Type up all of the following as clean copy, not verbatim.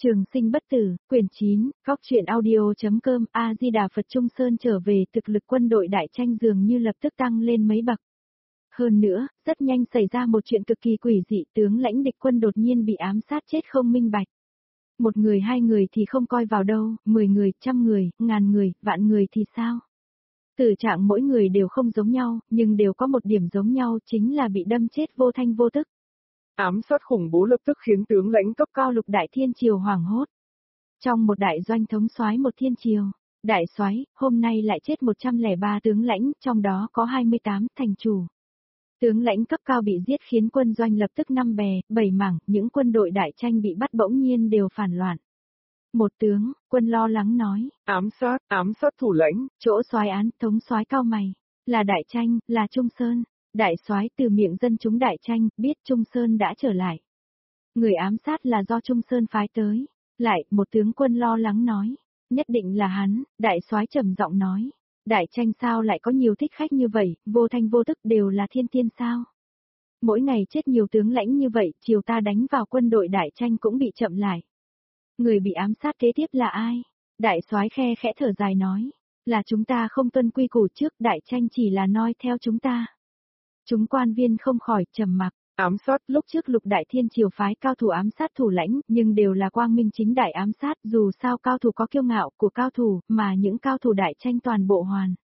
Trường sinh bất tử, quyển 9, góc truyện audio.com. A Di Đà Phật. Trung Sơn trở về, thực lực quân đội Đại Tranh dường như lập tức tăng lên mấy bậc. Hơn nữa, rất nhanh xảy ra một chuyện cực kỳ quỷ dị, tướng lãnh địch quân đột nhiên bị ám sát chết không minh bạch. Một người hai người thì không coi vào đâu, 10 người, trăm người, ngàn người, vạn người thì sao? Tử trạng mỗi người đều không giống nhau, nhưng đều có một điểm giống nhau, chính là bị đâm chết vô thanh vô tức. Ám sát khủng bố lập tức khiến tướng lãnh cấp cao Lục Đại Thiên Triều hoảng hốt. Trong một đại doanh thống soái một thiên triều, đại soái, hôm nay lại chết 103 tướng lãnh, trong đó có 28 thành chủ. Tướng lãnh cấp cao bị giết khiến quân doanh lập tức 5 bè, 7 mảng, những quân đội Đại Tranh bị bắt bỗng nhiên đều phản loạn. Một tướng, quân lo lắng nói, ám sát thủ lãnh, chỗ soái án, thống soái cao mày, là Đại Tranh, là Trung Sơn. Đại soái, từ miệng dân chúng Đại Tranh, biết Trung Sơn đã trở lại. Người ám sát là do Trung Sơn phái tới. Lại, một tướng quân lo lắng nói, nhất định là hắn. Đại soái trầm giọng nói, Đại Tranh sao lại có nhiều thích khách như vậy, vô thanh vô tức đều là thiên tiên sao? Mỗi ngày chết nhiều tướng lãnh như vậy, chiều ta đánh vào quân đội Đại Tranh cũng bị chậm lại. Người bị ám sát kế tiếp là ai? Đại soái khe khẽ thở dài nói, là chúng ta không tuân quy củ trước, Đại Tranh chỉ là noi theo chúng ta. Chúng quan viên không khỏi trầm mặc. Ám sát, lúc trước Lục Đại Thiên Triều phái cao thủ ám sát thủ lãnh, nhưng đều là quang minh chính đại ám sát, dù sao cao thủ có kiêu ngạo của cao thủ, mà những cao thủ Đại Tranh toàn bộ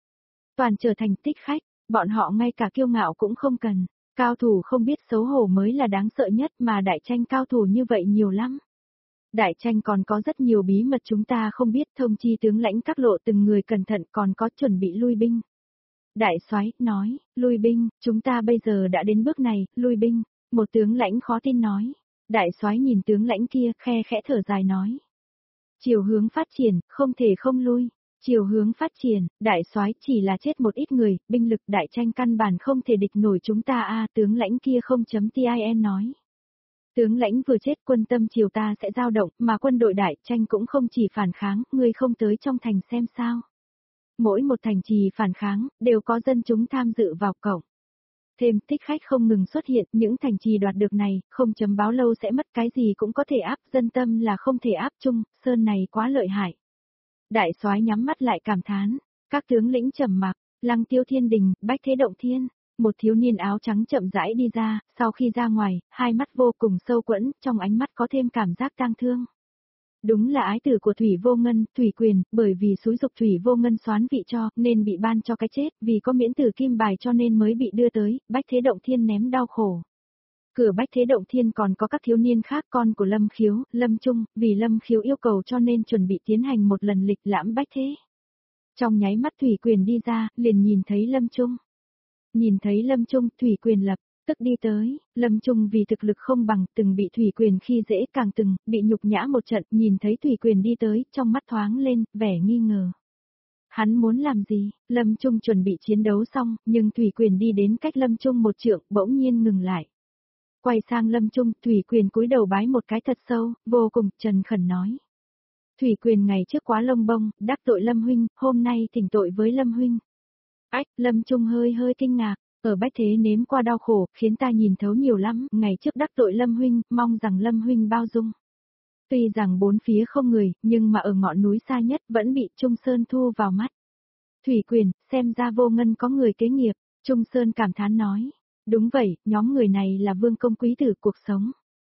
toàn trở thành thích khách, bọn họ ngay cả kiêu ngạo cũng không cần, cao thủ không biết xấu hổ mới là đáng sợ nhất, mà Đại Tranh cao thủ như vậy nhiều lắm. Đại Tranh còn có rất nhiều bí mật chúng ta không biết, thông chi tướng lãnh các lộ từng người cẩn thận, còn có chuẩn bị lui binh. Đại soái nói, lui binh, chúng ta bây giờ đã đến bước này, lui binh. Một tướng lãnh khó tin nói. Đại soái nhìn tướng lãnh kia, khe khẽ thở dài nói. Chiều hướng phát triển, không thể không lui. Chiều hướng phát triển, đại soái chỉ là chết một ít người, binh lực Đại Tranh căn bản không thể địch nổi chúng ta a. Tướng lãnh kia không chấm tin nói. Tướng lãnh vừa chết, quân tâm triều ta sẽ dao động, mà quân đội Đại Tranh cũng không chỉ phản kháng, ngươi không tới trong thành xem sao. Mỗi một thành trì phản kháng, đều có dân chúng tham dự vào cổng. Thêm, thích khách không ngừng xuất hiện, những thành trì đoạt được này, không chấm báo lâu sẽ mất, cái gì cũng có thể áp, dân tâm là không thể áp. Trung Sơn này quá lợi hại. Đại soái nhắm mắt lại cảm thán, các tướng lĩnh trầm mặc. Lăng Tiêu Thiên Đình, Bách Thế Động Thiên, một thiếu niên áo trắng chậm rãi đi ra, sau khi ra ngoài, hai mắt vô cùng sâu quẫn, trong ánh mắt có thêm cảm giác tang thương. Đúng là ái tử của Thủy Vô Ngân, Thủy Quyền, bởi vì xúi dục Thủy Vô Ngân soán vị cho, nên bị ban cho cái chết, vì có miễn tử kim bài cho nên mới bị đưa tới, Bách Thế Động Thiên ném đau khổ. Cửa Bách Thế Động Thiên còn có các thiếu niên khác, con của Lâm Khiếu, Lâm Trung, vì Lâm Khiếu yêu cầu cho nên chuẩn bị tiến hành một lần lịch lãm Bách Thế. Trong nháy mắt Thủy Quyền đi ra, liền nhìn thấy Lâm Trung. Nhìn thấy Lâm Trung, Thủy Quyền lập tức đi tới. Lâm Trung vì thực lực không bằng, từng bị Thủy Quyền khi dễ, càng từng bị nhục nhã một trận, nhìn thấy Thủy Quyền đi tới, trong mắt thoáng lên vẻ nghi ngờ. Hắn muốn làm gì? Lâm Trung chuẩn bị chiến đấu xong, nhưng Thủy Quyền đi đến cách Lâm Trung một trượng, bỗng nhiên ngừng lại. Quay sang Lâm Trung, Thủy Quyền cúi đầu bái một cái thật sâu, vô cùng trần khẩn nói: Thủy Quyền ngày trước quá lông bông, đắc tội Lâm huynh, hôm nay thỉnh tội với Lâm huynh. Ách, Lâm Trung hơi kinh ngạc. Ở Bách Thế nếm qua đau khổ, khiến ta nhìn thấu nhiều lắm, ngày trước đắc tội Lâm huynh, mong rằng Lâm huynh bao dung. Tuy rằng bốn phía không người, nhưng mà ở ngọn núi xa nhất vẫn bị Trung Sơn thu vào mắt. Thủy Quyền, xem ra Vô Ngân có người kế nghiệp, Trung Sơn cảm thán nói. Đúng vậy, nhóm người này là vương công quý tử, cuộc sống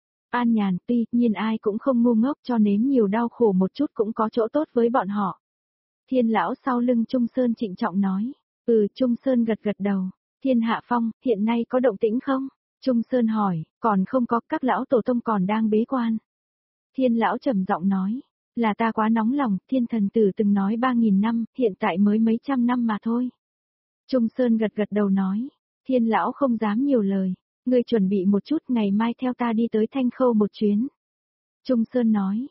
an nhàn, tuy nhiên ai cũng không ngu ngốc, cho nếm nhiều đau khổ một chút cũng có chỗ tốt với bọn họ. Thiên lão sau lưng Trung Sơn trịnh trọng nói. Trung Sơn gật đầu. Thiên Hạ Phong, hiện nay có động tĩnh không? Trung Sơn hỏi, còn không có, các lão tổ tông còn đang bế quan. Thiên lão trầm giọng nói, là ta quá nóng lòng, Thiên thần tử từng nói 3.000 năm, hiện tại mới mấy trăm năm mà thôi. Trung Sơn gật đầu nói, Thiên lão không dám nhiều lời, ngươi chuẩn bị một chút, ngày mai theo ta đi tới Thanh Khâu một chuyến. Trung Sơn nói,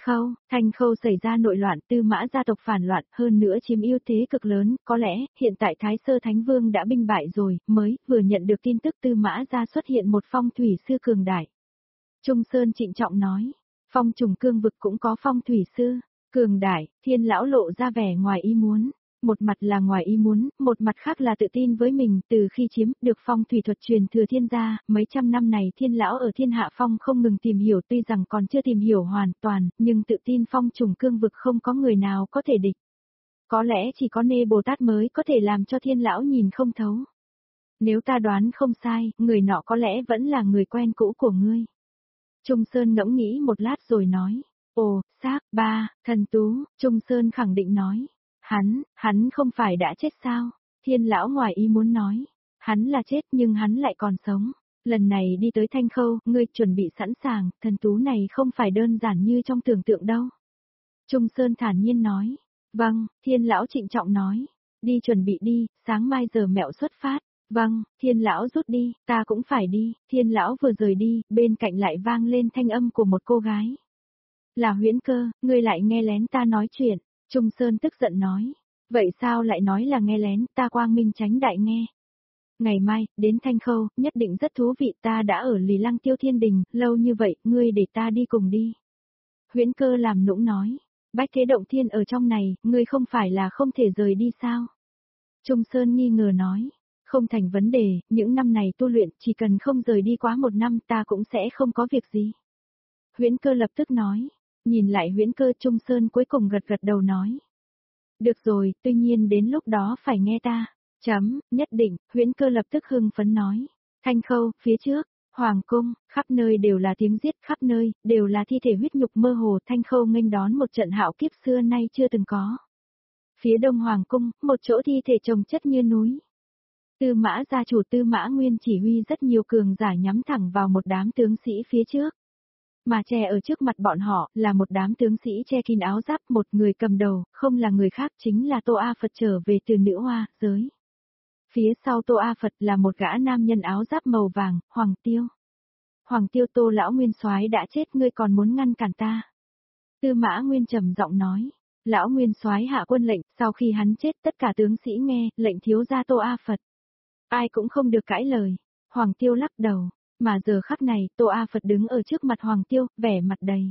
Thanh Khâu xảy ra nội loạn, Tư Mã gia tộc phản loạn, hơn nữa chiếm ưu thế cực lớn, có lẽ, hiện tại Thái Sơ Thánh Vương đã binh bại rồi, mới, vừa nhận được tin tức Tư Mã gia xuất hiện một phong thủy sư cường đại. Trung Sơn trịnh trọng nói, phong trùng cương vực cũng có phong thủy sư, cường đại, Thiên lão lộ ra vẻ ngoài ý muốn. Một mặt là ngoài ý muốn, một mặt khác là tự tin với mình, từ khi chiếm được phong thủy thuật truyền thừa Thiên gia, mấy trăm năm này Thiên lão ở Thiên Hạ Phong không ngừng tìm hiểu, tuy rằng còn chưa tìm hiểu hoàn toàn, nhưng tự tin phong trùng cương vực không có người nào có thể địch. Có lẽ chỉ có Nê Bồ Tát mới có thể làm cho Thiên lão nhìn không thấu. Nếu ta đoán không sai, người nọ có lẽ vẫn là người quen cũ của ngươi. Trung Sơn ngẫm nghĩ một lát rồi nói. Ồ, xác, ba, thần tú, Trung Sơn khẳng định nói. Hắn không phải đã chết sao? Thiên lão ngoài ý muốn nói. Hắn là chết nhưng hắn lại còn sống. Lần này đi tới Thanh Khâu, ngươi chuẩn bị sẵn sàng, thần tú này không phải đơn giản như trong tưởng tượng đâu. Trung Sơn thản nhiên nói. Vâng, Thiên lão trịnh trọng nói. Đi chuẩn bị đi, sáng mai giờ mẹo xuất phát. Vâng, Thiên lão rút đi, ta cũng phải đi. Thiên lão vừa rời đi, bên cạnh lại vang lên thanh âm của một cô gái. Là Huyễn Cơ, ngươi lại nghe lén ta nói chuyện. Trung Sơn tức giận nói. Vậy sao lại nói là nghe lén, ta quang minh chánh đại nghe. Ngày mai, đến Thanh Khâu, nhất định rất thú vị, ta đã ở Lì Lăng Tiêu Thiên Đình, lâu như vậy, ngươi để ta đi cùng đi. Huyễn Cơ làm nũng nói. Bách Thế Động Thiên ở trong này, ngươi không phải là không thể rời đi sao? Trung Sơn nghi ngờ nói. Không thành vấn đề, những năm này tu luyện, chỉ cần không rời đi quá một năm ta cũng sẽ không có việc gì. Huyễn Cơ lập tức nói. Nhìn lại Huyễn Cơ, Trung Sơn cuối cùng gật gật đầu nói. Được rồi, tuy nhiên đến lúc đó phải nghe ta. Nhất định, Huyễn Cơ lập tức hưng phấn nói. Thanh Khâu, phía trước, Hoàng cung, khắp nơi đều là tiếng giết, khắp nơi, đều là thi thể huyết nhục mơ hồ. Thanh Khâu nghênh đón một trận hạo kiếp xưa nay chưa từng có. Phía đông Hoàng cung, một chỗ thi thể chồng chất như núi. Tư Mã gia chủ Tư Mã Nguyên chỉ huy rất nhiều cường giả nhắm thẳng vào một đám tướng sĩ phía trước. Mà che ở trước mặt bọn họ là một đám tướng sĩ che kín áo giáp, một người cầm đầu, không là người khác chính là Tô A Phật trở về từ nữ hoa, giới. Phía sau Tô A Phật là một gã nam nhân áo giáp màu vàng, Hoàng Tiêu. Hoàng Tiêu, Tô lão nguyên soái đã chết, ngươi còn muốn ngăn cản ta? Tư Mã Nguyên trầm giọng nói. Lão nguyên soái hạ quân lệnh, sau khi hắn chết tất cả tướng sĩ nghe, lệnh thiếu gia Tô A Phật. Ai cũng không được cãi lời. Hoàng Tiêu lắc đầu. Mà giờ khắc này, Tô A Phật đứng ở trước mặt Hoàng Tiêu, vẻ mặt đầy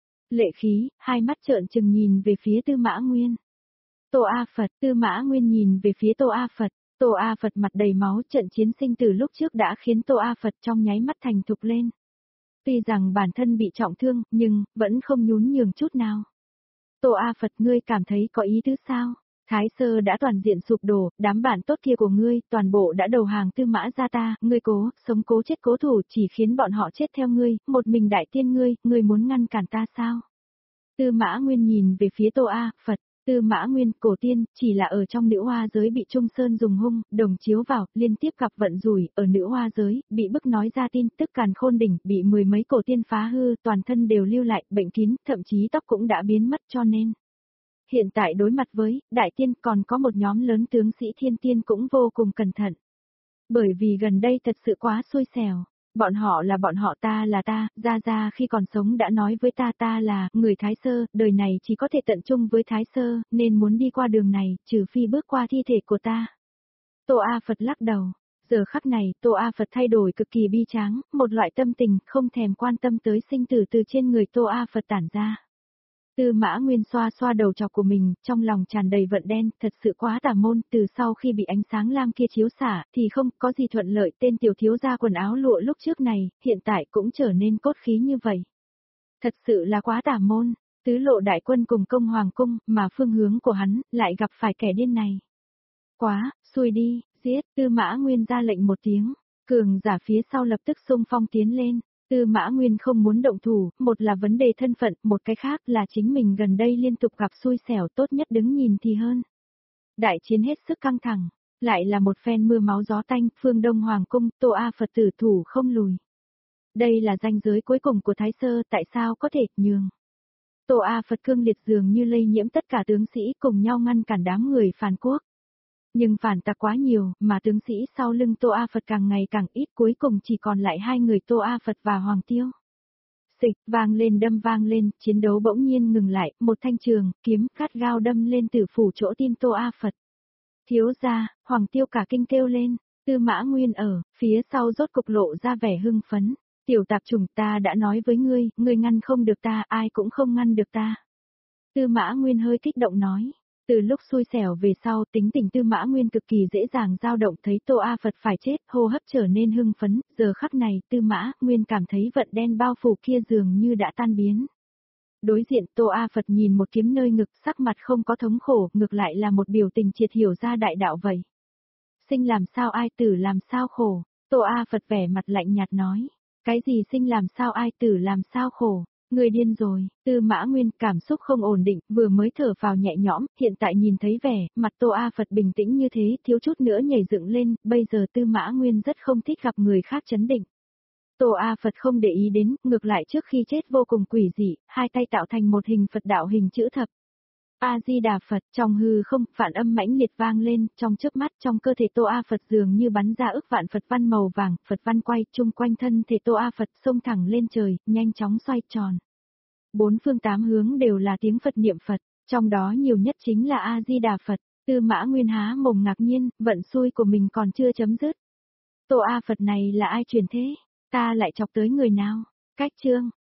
lệ khí, hai mắt trợn trừng nhìn về phía Tư Mã Nguyên. Tô A Phật, Tư Mã Nguyên nhìn về phía Tô A Phật. Tô A Phật mặt đầy máu, trận chiến sinh từ lúc trước đã khiến Tô A Phật trong nháy mắt thành thục lên. Tuy rằng bản thân bị trọng thương, nhưng vẫn không nhún nhường chút nào. Tô A Phật, ngươi cảm thấy có ý tứ sao? Thái Sơ đã toàn diện sụp đổ, đám bạn tốt kia của ngươi, toàn bộ đã đầu hàng Tư Mã gia ta, ngươi cố, sống cố chết cố thủ chỉ khiến bọn họ chết theo ngươi, một mình đại tiên ngươi muốn ngăn cản ta sao? Tư Mã Nguyên nhìn về phía Tô A Phật, Tư Mã Nguyên, cổ tiên, chỉ là ở trong nữ hoa giới bị Trung Sơn dùng hung, đồng chiếu vào, liên tiếp gặp vận rủi, ở nữ hoa giới, bị bức nói ra tin tức càn khôn đỉnh, bị mười mấy cổ tiên phá hư, toàn thân đều lưu lại, bệnh kín, thậm chí tóc cũng đã biến mất cho nên. Hiện tại đối mặt với, đại tiên còn có một nhóm lớn tướng sĩ thiên tiên cũng vô cùng cẩn thận. Bởi vì gần đây thật sự quá xui xẻo. Bọn họ là bọn họ, ta là ta, Gia khi còn sống đã nói với ta là người Thái Sơ, đời này chỉ có thể tận chung với Thái Sơ, nên muốn đi qua đường này, trừ phi bước qua thi thể của ta. Tô A Phật lắc đầu. Giờ khắc này, Tô A Phật thay đổi cực kỳ bi tráng, một loại tâm tình không thèm quan tâm tới sinh tử từ trên người Tô A Phật tản ra. Tư Mã Nguyên xoa xoa đầu trọc của mình, trong lòng tràn đầy vận đen, thật sự quá tà môn, từ sau khi bị ánh sáng lam kia chiếu xả, thì không có gì thuận lợi, tên tiểu thiếu gia quần áo lụa lúc trước này, hiện tại cũng trở nên cốt khí như vậy. Thật sự là quá tà môn, tứ lộ đại quân cùng công hoàng cung, mà phương hướng của hắn, lại gặp phải kẻ điên này. Quá, xui đi, giết, Tư Mã Nguyên ra lệnh một tiếng, cường giả phía sau lập tức xung phong tiến lên. Tư Mã Nguyên không muốn động thủ, một là vấn đề thân phận, một cái khác là chính mình gần đây liên tục gặp xui xẻo, tốt nhất đứng nhìn thì hơn. Đại chiến hết sức căng thẳng, lại là một phen mưa máu gió tanh, phương Đông Hoàng cung, Tô A Phật tử thủ không lùi. Đây là ranh giới cuối cùng của Thái Sơ, tại sao có thể nhường? Tô A Phật cương liệt dường như lây nhiễm tất cả tướng sĩ cùng nhau ngăn cản đám người phản quốc. Nhưng phản tặc quá nhiều, mà tướng sĩ sau lưng Tô A Phật càng ngày càng ít, cuối cùng chỉ còn lại hai người Tô A Phật và Hoàng Tiêu. Xịch, vang lên đâm vang lên, chiến đấu bỗng nhiên ngừng lại, một thanh trường, kiếm, cắt gao đâm lên tử phủ chỗ tim Tô A Phật. Thiếu gia, Hoàng Tiêu cả kinh kêu lên, Tư Mã Nguyên ở, phía sau rốt cục lộ ra vẻ hưng phấn. Tiểu tạp chủng, ta đã nói với ngươi ngăn không được ta, ai cũng không ngăn được ta. Tư Mã Nguyên hơi kích động nói. Từ lúc xui xẻo về sau, tính tình Tư Mã Nguyên cực kỳ dễ dàng dao động, thấy Tô A Phật phải chết, hô hấp trở nên hưng phấn, giờ khắc này Tư Mã Nguyên cảm thấy vận đen bao phủ kia dường như đã tan biến. Đối diện Tô A Phật nhìn một kiếm nơi ngực, sắc mặt không có thống khổ, ngược lại là một biểu tình triệt hiểu ra đại đạo vậy. Sinh làm sao ai tử làm sao khổ, Tô A Phật vẻ mặt lạnh nhạt nói. Cái gì sinh làm sao ai tử làm sao khổ, người điên rồi. Tư Mã Nguyên cảm xúc không ổn định, vừa mới thở vào nhẹ nhõm, hiện tại nhìn thấy vẻ, mặt Tô A Phật bình tĩnh như thế, thiếu chút nữa nhảy dựng lên, bây giờ Tư Mã Nguyên rất không thích gặp người khác chấn định. Tô A Phật không để ý đến, ngược lại trước khi chết vô cùng quỷ dị, hai tay tạo thành một hình Phật đạo hình chữ thập. A-di-đà Phật, trong hư không, phản âm mãnh liệt vang lên, trong chớp mắt trong cơ thể Tô A Phật dường như bắn ra ức vạn Phật văn màu vàng, Phật văn quay chung quanh thân thể Tô A Phật xông thẳng lên trời, nhanh chóng xoay tròn. Bốn phương tám hướng đều là tiếng Phật niệm Phật, trong đó nhiều nhất chính là A-di-đà Phật. Tư Mã Nguyên há mồm ngạc nhiên, vận xui của mình còn chưa chấm dứt. Tô A Phật này là ai truyền thế? Ta lại chọc tới người nào? Cách chương